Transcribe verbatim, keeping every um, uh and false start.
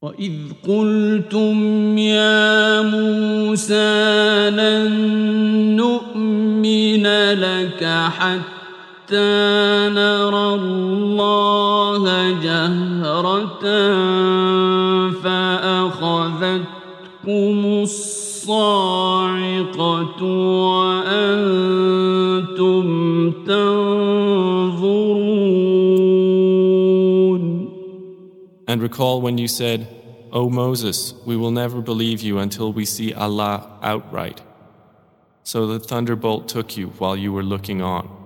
وَإِذْ قُلْتُمْ يَا مُوسَىٰ لَن نُّؤْمِنَ لَكَ حَتَّىٰ نَرَى اللَّهَ جَهْرَةً فَأَخَذَتْكُمُ الصَّاعِقَةُ وَأَنتُمْ تَنظُرُونَ. And recall when you said, O Moses, we will never believe you until we see Allah outright. So the thunderbolt took you while you were looking on.